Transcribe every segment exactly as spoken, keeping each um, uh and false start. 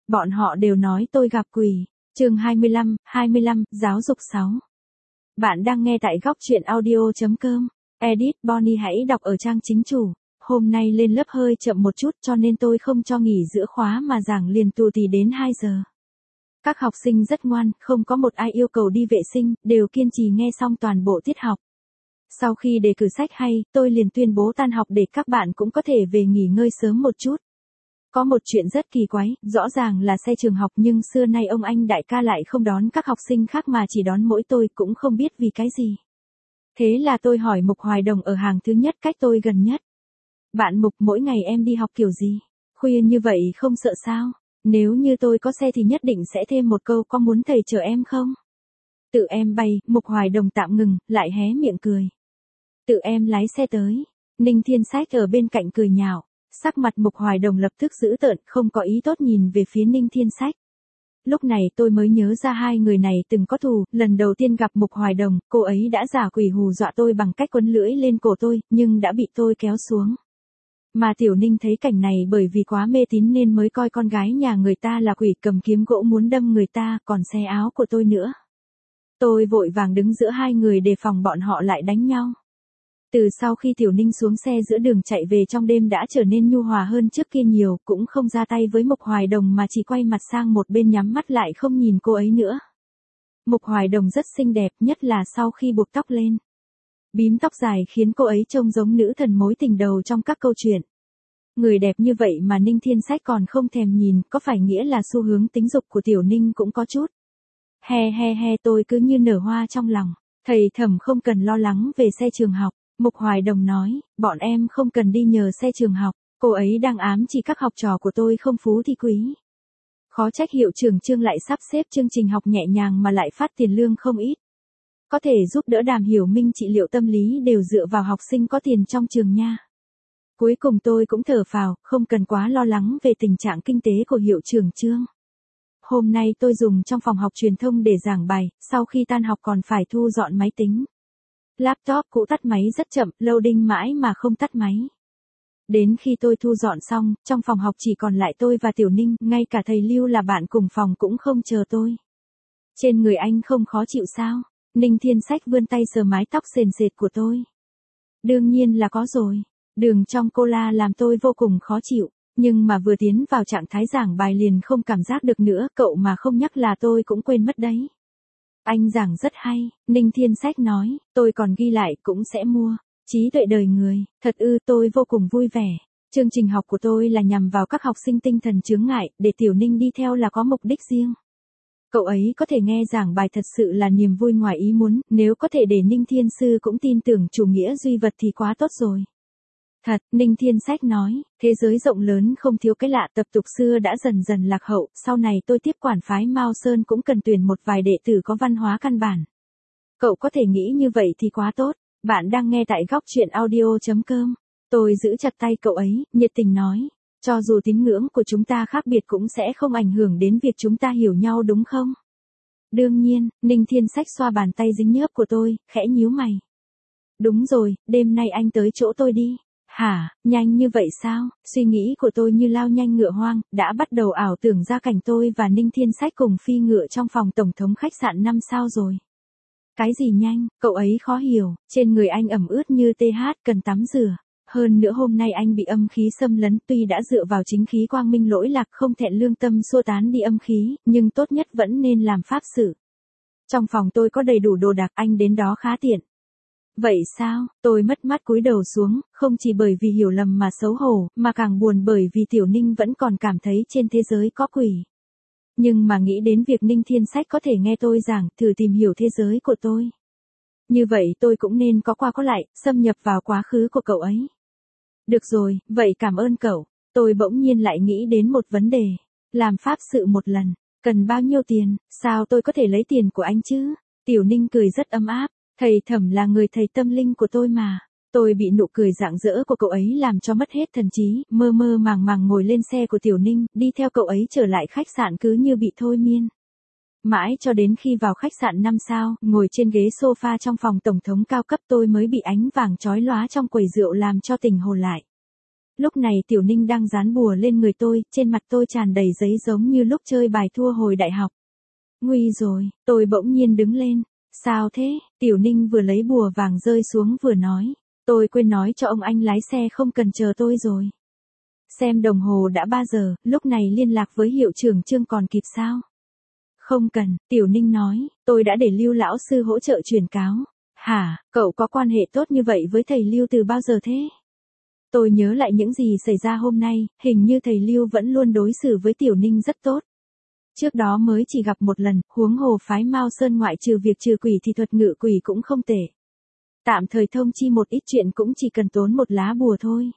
Bọn họ đều nói tôi gặp quỷ. Chương hai mươi lăm, hai mươi lăm, giáo dục sáu. Bạn đang nghe tại góc truyện audio chấm com. Edit Bonnie hãy đọc ở trang chính chủ. Hôm nay lên lớp hơi chậm một chút cho nên tôi không cho nghỉ giữa khóa mà giảng liền tù tì đến hai giờ. Các học sinh rất ngoan, không có một ai yêu cầu đi vệ sinh, đều kiên trì nghe xong toàn bộ tiết học. Sau khi đề cử sách hay, tôi liền tuyên bố tan học để các bạn cũng có thể về nghỉ ngơi sớm một chút. Có một chuyện rất kỳ quái, rõ ràng là xe trường học nhưng xưa nay ông anh đại ca lại không đón các học sinh khác mà chỉ đón mỗi tôi, cũng không biết vì cái gì. Thế là tôi hỏi Mục Hoài Đồng ở hàng thứ nhất cách tôi gần nhất. Bạn Mục, mỗi ngày em đi học kiểu gì? Khuya như vậy không sợ sao? Nếu như tôi có xe thì nhất định sẽ thêm một câu, có muốn thầy chở em không? Tự em bay. Mục Hoài Đồng tạm ngừng, lại hé miệng cười. Tự em lái xe tới. Ninh Thiên Sách ở bên cạnh cười nhạo. Sắc mặt Mục Hoài Đồng lập tức dữ tợn, không có ý tốt nhìn về phía Ninh Thiên Sách. Lúc này tôi mới nhớ ra hai người này từng có thù, lần đầu tiên gặp Mục Hoài Đồng, cô ấy đã giả quỷ hù dọa tôi bằng cách quấn lưỡi lên cổ tôi, nhưng đã bị tôi kéo xuống. Mà Tiểu Ninh thấy cảnh này bởi vì quá mê tín nên mới coi con gái nhà người ta là quỷ, cầm kiếm gỗ muốn đâm người ta, còn xé áo của tôi nữa. Tôi vội vàng đứng giữa hai người đề phòng bọn họ lại đánh nhau. Từ sau khi Tiểu Ninh xuống xe giữa đường chạy về trong đêm đã trở nên nhu hòa hơn trước kia nhiều, cũng không ra tay với Mục Hoài Đồng mà chỉ quay mặt sang một bên nhắm mắt lại không nhìn cô ấy nữa. Mục Hoài Đồng rất xinh đẹp, nhất là sau khi buộc tóc lên. Bím tóc dài khiến cô ấy trông giống nữ thần mối tình đầu trong các câu chuyện. Người đẹp như vậy mà Ninh Thiên Sách còn không thèm nhìn, có phải nghĩa là xu hướng tính dục của Tiểu Ninh cũng có chút. He he he, tôi cứ như nở hoa trong lòng. Thầy Thẩm không cần lo lắng về xe trường học. Mục Hoài Đồng nói, bọn em không cần đi nhờ xe trường học, cô ấy đang ám chỉ các học trò của tôi không phú thì quý. Khó trách hiệu trưởng Trương lại sắp xếp chương trình học nhẹ nhàng mà lại phát tiền lương không ít. Có thể giúp đỡ Đàm Hiểu Minh trị liệu tâm lý đều dựa vào học sinh có tiền trong trường nha. Cuối cùng tôi cũng thở phào, không cần quá lo lắng về tình trạng kinh tế của hiệu trưởng Trương. Hôm nay tôi dùng trong phòng học truyền thông để giảng bài, sau khi tan học còn phải thu dọn máy tính. Laptop cũ tắt máy rất chậm, loading mãi mà không tắt máy. Đến khi tôi thu dọn xong, trong phòng học chỉ còn lại tôi và Tiểu Ninh, ngay cả thầy Lưu là bạn cùng phòng cũng không chờ tôi. Trên người anh không khó chịu sao? Ninh Thiên Sách vươn tay sờ mái tóc sền sệt của tôi. Đương nhiên là có rồi. Đường trong cola làm tôi vô cùng khó chịu, nhưng mà vừa tiến vào trạng thái giảng bài liền không cảm giác được nữa, cậu mà không nhắc là tôi cũng quên mất đấy. Anh giảng rất hay, Ninh Thiên Sách nói, tôi còn ghi lại cũng sẽ mua. Trí tuệ đời người, thật ư, tôi vô cùng vui vẻ. Chương trình học của tôi là nhằm vào các học sinh tinh thần chướng ngại, để Tiểu Ninh đi theo là có mục đích riêng. Cậu ấy có thể nghe giảng bài thật sự là niềm vui ngoài ý muốn, nếu có thể để Ninh Thiên Sư cũng tin tưởng chủ nghĩa duy vật thì quá tốt rồi. Thật, Ninh Thiên Sách nói, thế giới rộng lớn không thiếu cái lạ, tập tục xưa đã dần dần lạc hậu, sau này tôi tiếp quản phái Mao Sơn cũng cần tuyển một vài đệ tử có văn hóa căn bản. Cậu có thể nghĩ như vậy thì quá tốt. Bạn đang nghe tại góc truyện audio chấm com. Tôi giữ chặt tay cậu ấy, nhiệt tình nói, cho dù tín ngưỡng của chúng ta khác biệt cũng sẽ không ảnh hưởng đến việc chúng ta hiểu nhau đúng không? Đương nhiên. Ninh Thiên Sách xoa bàn tay dính nhớp của tôi, khẽ nhíu mày. Đúng rồi, đêm nay anh tới chỗ tôi đi. Hả, nhanh như vậy sao? Suy nghĩ của tôi như lao nhanh ngựa hoang, đã bắt đầu ảo tưởng ra cảnh tôi và Ninh Thiên Sách cùng phi ngựa trong phòng tổng thống khách sạn năm sao rồi. Cái gì nhanh? Cậu ấy khó hiểu, trên người anh ẩm ướt như tê hát, cần tắm rửa. Hơn nữa hôm nay anh bị âm khí xâm lấn, tuy đã dựa vào chính khí quang minh lỗi lạc không thẹn lương tâm xua tán đi âm khí, nhưng tốt nhất vẫn nên làm pháp sự. Trong phòng tôi có đầy đủ đồ đạc, anh đến đó khá tiện. Vậy sao? Tôi mất mát cúi đầu xuống, không chỉ bởi vì hiểu lầm mà xấu hổ, mà càng buồn bởi vì Tiểu Ninh vẫn còn cảm thấy trên thế giới có quỷ. Nhưng mà nghĩ đến việc Ninh Thiên Sách có thể nghe tôi giảng, thử tìm hiểu thế giới của tôi. Như vậy tôi cũng nên có qua có lại, xâm nhập vào quá khứ của cậu ấy. Được rồi, vậy cảm ơn cậu. Tôi bỗng nhiên lại nghĩ đến một vấn đề. Làm pháp sự một lần, cần bao nhiêu tiền? Sao tôi có thể lấy tiền của anh chứ? Tiểu Ninh cười rất ấm áp. Thầy Thẩm là người thầy tâm linh của tôi mà. Tôi bị nụ cười rạng rỡ của cậu ấy làm cho mất hết thần trí, mơ mơ màng màng ngồi lên xe của Tiểu Ninh, đi theo cậu ấy trở lại khách sạn cứ như bị thôi miên. Mãi cho đến khi vào khách sạn năm sao, ngồi trên ghế sofa trong phòng tổng thống cao cấp tôi mới bị ánh vàng chói lóa trong quầy rượu làm cho tỉnh hồn lại. Lúc này Tiểu Ninh đang dán bùa lên người tôi, trên mặt tôi tràn đầy giấy giống như lúc chơi bài thua hồi đại học. Nguy rồi, tôi bỗng nhiên đứng lên. Sao thế? Tiểu Ninh vừa lấy bùa vàng rơi xuống vừa nói. Tôi quên nói cho ông anh lái xe không cần chờ tôi rồi. Xem đồng hồ đã ba giờ, lúc này liên lạc với hiệu trưởng Trương còn kịp sao? Không cần, Tiểu Ninh nói, tôi đã để Lưu lão sư hỗ trợ truyền cáo. Hả, cậu có quan hệ tốt như vậy với thầy Lưu từ bao giờ thế? Tôi nhớ lại những gì xảy ra hôm nay, hình như thầy Lưu vẫn luôn đối xử với Tiểu Ninh rất tốt. Trước đó mới chỉ gặp một lần, huống hồ phái Mao Sơn ngoại trừ việc trừ quỷ thì thuật ngự quỷ cũng không tệ. Tạm thời thông chi một ít chuyện cũng chỉ cần tốn một lá bùa thôi.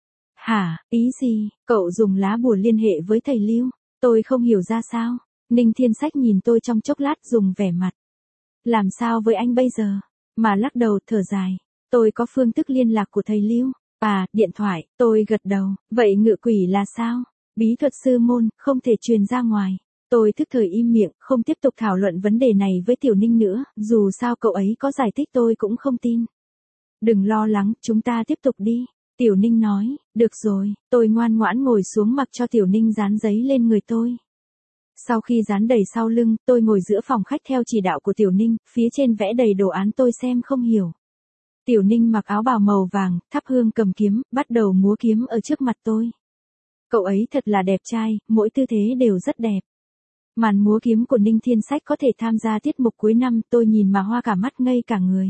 Hả, ý gì, cậu dùng lá bùa liên hệ với thầy Lưu? Tôi không hiểu ra sao. Ninh Thiên Sách nhìn tôi trong chốc lát dùng vẻ mặt. Làm sao với anh bây giờ? Mà lắc đầu thở dài. Tôi có phương thức liên lạc của thầy Lưu. À, điện thoại, tôi gật đầu. Vậy ngự quỷ là sao? Bí thuật sư môn, không thể truyền ra ngoài. Tôi thức thời im miệng, không tiếp tục thảo luận vấn đề này với Tiểu Ninh nữa, dù sao cậu ấy có giải thích tôi cũng không tin. Đừng lo lắng, chúng ta tiếp tục đi. Tiểu Ninh nói, được rồi, tôi ngoan ngoãn ngồi xuống mặc cho Tiểu Ninh dán giấy lên người tôi. Sau khi dán đầy sau lưng, tôi ngồi giữa phòng khách theo chỉ đạo của Tiểu Ninh, phía trên vẽ đầy đồ án tôi xem không hiểu. Tiểu Ninh mặc áo bào màu vàng, thắp hương cầm kiếm, bắt đầu múa kiếm ở trước mặt tôi. Cậu ấy thật là đẹp trai, mỗi tư thế đều rất đẹp. Màn múa kiếm của Ninh Thiên Sách có thể tham gia tiết mục cuối năm, tôi nhìn mà hoa cả mắt ngây cả người.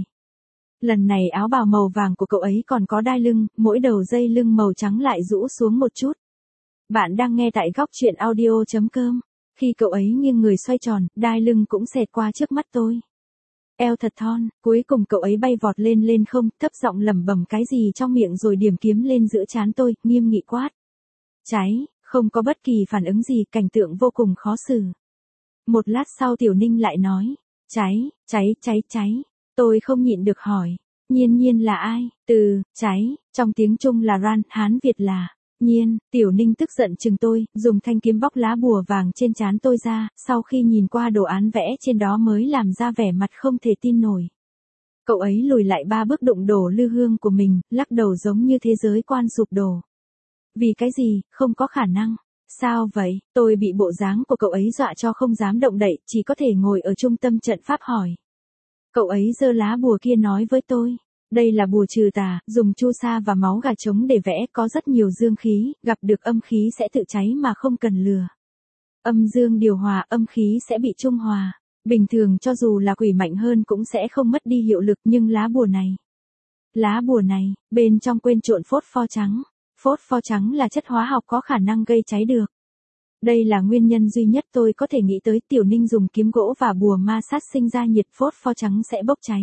Lần này áo bào màu vàng của cậu ấy còn có đai lưng, mỗi đầu dây lưng màu trắng lại rũ xuống một chút. Bạn đang nghe tại góc truyện audio chấm com. Khi cậu ấy nghiêng người xoay tròn, đai lưng cũng xẹt qua trước mắt tôi. Eo thật thon, cuối cùng cậu ấy bay vọt lên lên không, thấp giọng lẩm bẩm cái gì trong miệng rồi điểm kiếm lên giữa trán tôi, nghiêm nghị quát. Cháy, không có bất kỳ phản ứng gì, cảnh tượng vô cùng khó xử. Một lát sau Tiểu Ninh lại nói, cháy, cháy, cháy, cháy. Tôi không nhịn được hỏi, Nhiên Nhiên là ai? Từ, cháy, trong tiếng Trung là Ran, Hán Việt là Nhiên. Tiểu Ninh tức giận chừng tôi, dùng thanh kiếm bóc lá bùa vàng trên trán tôi ra, sau khi nhìn qua đồ án vẽ trên đó mới làm ra vẻ mặt không thể tin nổi. Cậu ấy lùi lại ba bước đụng đổ lư hương của mình, lắc đầu giống như thế giới quan sụp đổ. Vì cái gì, không có khả năng. Sao vậy, tôi bị bộ dáng của cậu ấy dọa cho không dám động đậy, chỉ có thể ngồi ở trung tâm trận pháp hỏi. Cậu ấy giơ lá bùa kia nói với tôi, đây là bùa trừ tà, dùng chu sa và máu gà trống để vẽ, có rất nhiều dương khí, gặp được âm khí sẽ tự cháy mà không cần lừa. Âm dương điều hòa, âm khí sẽ bị trung hòa. Bình thường cho dù là quỷ mạnh hơn cũng sẽ không mất đi hiệu lực, nhưng lá bùa này. Lá bùa này, bên trong quên trộn phốt pho trắng. Phốt pho trắng là chất hóa học có khả năng gây cháy được. Đây là nguyên nhân duy nhất tôi có thể nghĩ tới. Tiểu Ninh dùng kiếm gỗ và bùa ma sát sinh ra nhiệt, phốt pho trắng sẽ bốc cháy.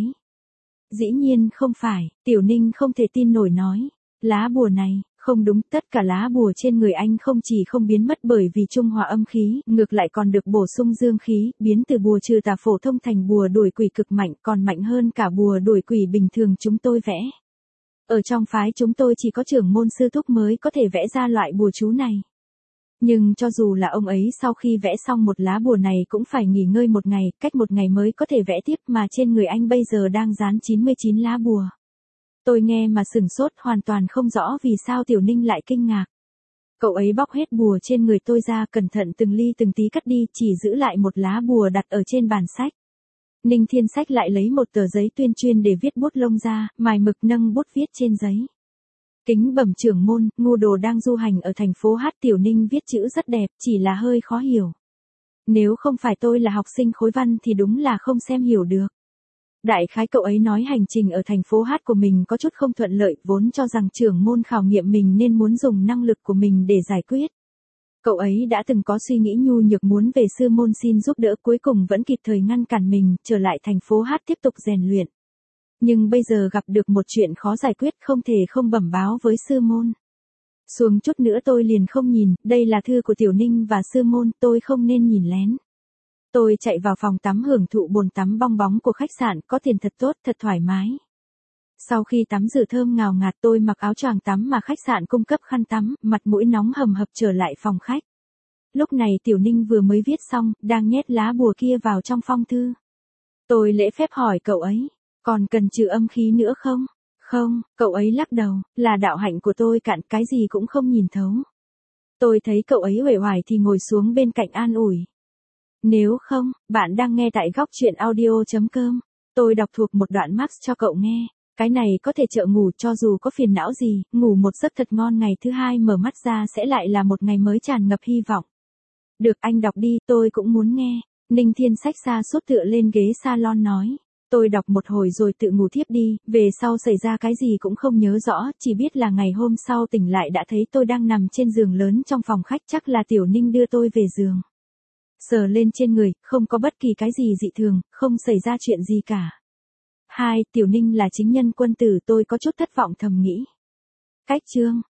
Dĩ nhiên không phải, Tiểu Ninh không thể tin nổi nói. Lá bùa này, không đúng, tất cả lá bùa trên người anh không chỉ không biến mất bởi vì trung hòa âm khí, ngược lại còn được bổ sung dương khí, biến từ bùa trừ tà phổ thông thành bùa đuổi quỷ cực mạnh, còn mạnh hơn cả bùa đuổi quỷ bình thường chúng tôi vẽ. Ở trong phái chúng tôi chỉ có trưởng môn sư thúc mới có thể vẽ ra loại bùa chú này. Nhưng cho dù là ông ấy sau khi vẽ xong một lá bùa này cũng phải nghỉ ngơi một ngày, cách một ngày mới có thể vẽ tiếp, mà trên người anh bây giờ đang dán chín mươi chín lá bùa. Tôi nghe mà sửng sốt, hoàn toàn không rõ vì sao Tiểu Ninh lại kinh ngạc. Cậu ấy bóc hết bùa trên người tôi ra, cẩn thận từng ly từng tí cắt đi, chỉ giữ lại một lá bùa đặt ở trên bàn sách. Ninh Thiên Sách lại lấy một tờ giấy tuyên chuyên để viết bút lông ra, mài mực nâng bút viết trên giấy. Kính bẩm trưởng môn, ngu đồ đang du hành ở thành phố Hát. Tiểu Ninh viết chữ rất đẹp, chỉ là hơi khó hiểu. Nếu không phải tôi là học sinh khối văn thì đúng là không xem hiểu được. Đại khái cậu ấy nói hành trình ở thành phố Hát của mình có chút không thuận lợi, vốn cho rằng trưởng môn khảo nghiệm mình nên muốn dùng năng lực của mình để giải quyết. Cậu ấy đã từng có suy nghĩ nhu nhược muốn về sư môn xin giúp đỡ, cuối cùng vẫn kịp thời ngăn cản mình, trở lại thành phố Hát tiếp tục rèn luyện. Nhưng bây giờ gặp được một chuyện khó giải quyết, không thể không bẩm báo với sư môn. Xuống chút nữa tôi liền không nhìn, đây là thư của Tiểu Ninh và sư môn, tôi không nên nhìn lén. Tôi chạy vào phòng tắm hưởng thụ bồn tắm bong bóng của khách sạn, có tiền thật tốt, thật thoải mái. Sau khi tắm rửa thơm ngào ngạt, tôi mặc áo choàng tắm mà khách sạn cung cấp khăn tắm, mặt mũi nóng hầm hập trở lại phòng khách. Lúc này Tiểu Ninh vừa mới viết xong, đang nhét lá bùa kia vào trong phong thư. Tôi lễ phép hỏi cậu ấy, còn cần trừ âm khí nữa không? Không, cậu ấy lắc đầu, là đạo hạnh của tôi cạn, cái gì cũng không nhìn thấu. Tôi thấy cậu ấy uể oải thì ngồi xuống bên cạnh an ủi. Nếu không, bạn đang nghe tại góc truyện audio.com. Tôi đọc thuộc một đoạn Marx cho cậu nghe. Cái này có thể trợ ngủ, cho dù có phiền não gì, ngủ một giấc thật ngon, ngày thứ hai mở mắt ra sẽ lại là một ngày mới tràn ngập hy vọng. Được, anh đọc đi, tôi cũng muốn nghe. Ninh Thiên xách xa sút tựa lên ghế salon nói. Tôi đọc một hồi rồi tự ngủ thiếp đi, về sau xảy ra cái gì cũng không nhớ rõ, chỉ biết là ngày hôm sau tỉnh lại đã thấy tôi đang nằm trên giường lớn trong phòng khách, chắc là Tiểu Ninh đưa tôi về giường. Sờ lên trên người, không có bất kỳ cái gì dị thường, không xảy ra chuyện gì cả. Hai, Tiểu Ninh là chính nhân quân tử, tôi có chút thất vọng thầm nghĩ. Cách chương